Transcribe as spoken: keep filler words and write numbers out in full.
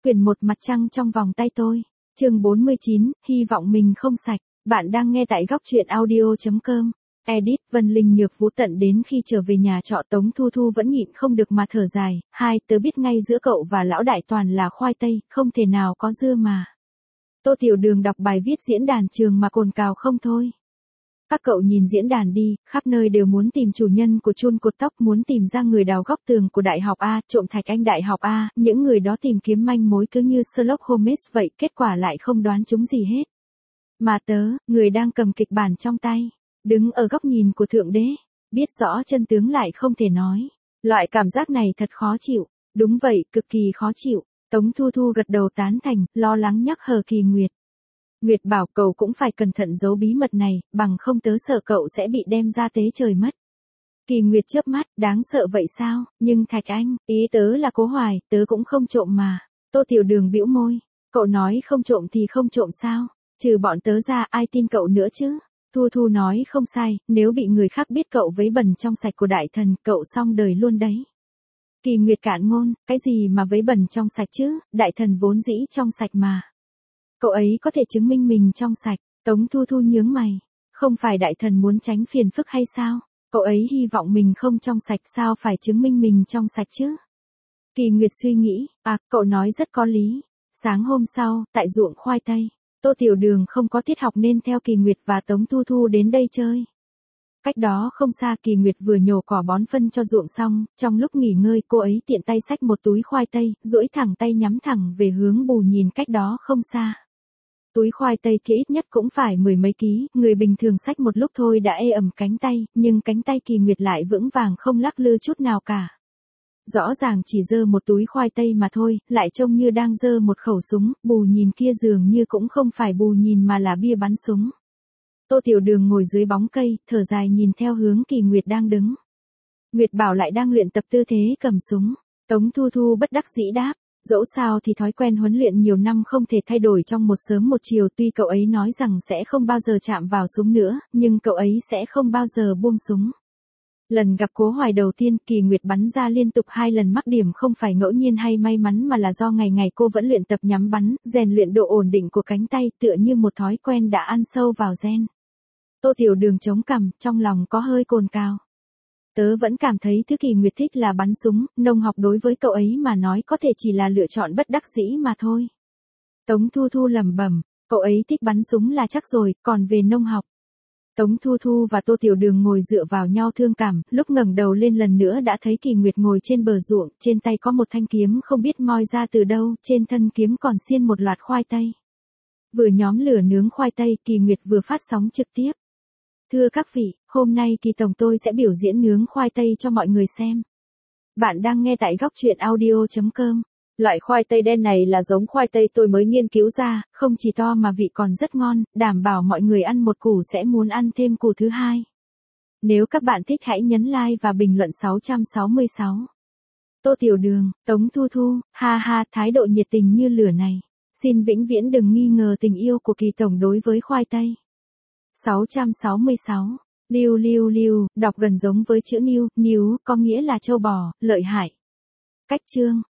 Quyển một mặt trăng trong vòng tay tôi. Chương bốn mươi chín, hy vọng mình không sạch. Bạn đang nghe tại góc truyện audio chấm com. Edit, Vân Linh Nhược Vũ. Tận đến khi trở về nhà trọ Tống Thu Thu vẫn nhịn không được mà thở dài. Hai, tớ biết ngay giữa cậu và lão đại toàn là khoai tây, không thể nào có dưa mà. Tô Tiểu Đường đọc bài viết diễn đàn trường mà cồn cào không thôi. Các cậu nhìn diễn đàn đi, khắp nơi đều muốn tìm chủ nhân của chun cột tóc, muốn tìm ra người đào góc tường của Đại học A, trộm thạch anh Đại học A, những người đó tìm kiếm manh mối cứ như Sherlock Holmes vậy, kết quả lại không đoán chúng gì hết. Mà tớ, người đang cầm kịch bản trong tay, đứng ở góc nhìn của Thượng Đế, biết rõ chân tướng lại không thể nói. Loại cảm giác này thật khó chịu. Đúng vậy, cực kỳ khó chịu. Tống Thu Thu gật đầu tán thành, lo lắng nhắc hờ Kỳ Nguyệt. Nguyệt bảo cậu cũng phải cẩn thận giấu bí mật này, bằng không tớ sợ cậu sẽ bị đem ra tế trời mất. Kỳ Nguyệt chớp mắt, đáng sợ vậy sao, nhưng Thạch Anh, ý tớ là Cố Hoài, tớ cũng không trộm mà. Tô Tiểu Đường bĩu môi, cậu nói không trộm thì không trộm sao, trừ bọn tớ ra ai tin cậu nữa chứ. Thu Thu nói không sai, nếu bị người khác biết cậu vấy bẩn trong sạch của đại thần, cậu xong đời luôn đấy. Kỳ Nguyệt cạn ngôn, cái gì mà vấy bẩn trong sạch chứ, đại thần vốn dĩ trong sạch mà. Cậu ấy có thể chứng minh mình trong sạch. Tống Thu Thu nhướng mày, không phải đại thần muốn tránh phiền phức hay sao, cậu ấy hy vọng mình không trong sạch sao phải chứng minh mình trong sạch chứ. Kỳ Nguyệt suy nghĩ, à, cậu nói rất có lý. Sáng hôm sau, tại ruộng khoai tây, Tô Tiểu Đường không có tiết học nên theo Kỳ Nguyệt và Tống Thu Thu đến đây chơi. Cách đó không xa, Kỳ Nguyệt vừa nhổ cỏ bón phân cho ruộng xong, trong lúc nghỉ ngơi cô ấy tiện tay xách một túi khoai tây, duỗi thẳng tay nhắm thẳng về hướng bù nhìn cách đó không xa. Túi khoai tây kia ít nhất cũng phải mười mấy ký, người bình thường xách một lúc thôi đã ê ẩm cánh tay, nhưng cánh tay Kỳ Nguyệt lại vững vàng không lắc lư chút nào cả. Rõ ràng chỉ giơ một túi khoai tây mà thôi, lại trông như đang giơ một khẩu súng, bù nhìn kia dường như cũng không phải bù nhìn mà là bia bắn súng. Tô Tiểu Đường ngồi dưới bóng cây, thở dài nhìn theo hướng Kỳ Nguyệt đang đứng. Nguyệt Bảo lại đang luyện tập tư thế cầm súng. Tống Thu Thu bất đắc dĩ đáp, dẫu sao thì thói quen huấn luyện nhiều năm không thể thay đổi trong một sớm một chiều, tuy cậu ấy nói rằng sẽ không bao giờ chạm vào súng nữa, nhưng cậu ấy sẽ không bao giờ buông súng. Lần gặp Cố Hoài đầu tiên, Kỳ Nguyệt bắn ra liên tục hai lần mắc điểm không phải ngẫu nhiên hay may mắn mà là do ngày ngày cô vẫn luyện tập nhắm bắn, rèn luyện độ ổn định của cánh tay, tựa như một thói quen đã ăn sâu vào gen. Tô Tiểu Đường chống cằm, trong lòng có hơi cồn cào. Tớ vẫn cảm thấy thứ Kỳ Nguyệt thích là bắn súng, nông học đối với cậu ấy mà nói có thể chỉ là lựa chọn bất đắc dĩ mà thôi. Tống Thu Thu lẩm bẩm, cậu ấy thích bắn súng là chắc rồi, còn về nông học. Tống Thu Thu và Tô Tiểu Đường ngồi dựa vào nhau thương cảm, lúc ngẩng đầu lên lần nữa đã thấy Kỳ Nguyệt ngồi trên bờ ruộng, trên tay có một thanh kiếm không biết moi ra từ đâu, trên thân kiếm còn xiên một loạt khoai tây. Vừa nhóm lửa nướng khoai tây, Kỳ Nguyệt vừa phát sóng trực tiếp. Thưa các vị, hôm nay Kỳ Tổng tôi sẽ biểu diễn nướng khoai tây cho mọi người xem. Bạn đang nghe tại góc truyện audio chấm com. Loại khoai tây đen này là giống khoai tây tôi mới nghiên cứu ra, không chỉ to mà vị còn rất ngon, đảm bảo mọi người ăn một củ sẽ muốn ăn thêm củ thứ hai. Nếu các bạn thích hãy nhấn like và bình luận sáu trăm sáu mươi sáu. Tô Tiểu Đường, Tống Thu Thu, ha ha, thái độ nhiệt tình như lửa này. Xin vĩnh viễn đừng nghi ngờ tình yêu của Kỳ Tổng đối với khoai tây. sáu trăm sáu mươi sáu. Lưu lưu lưu, đọc gần giống với chữ new, new, có nghĩa là châu bò, lợi hại. Cách chương.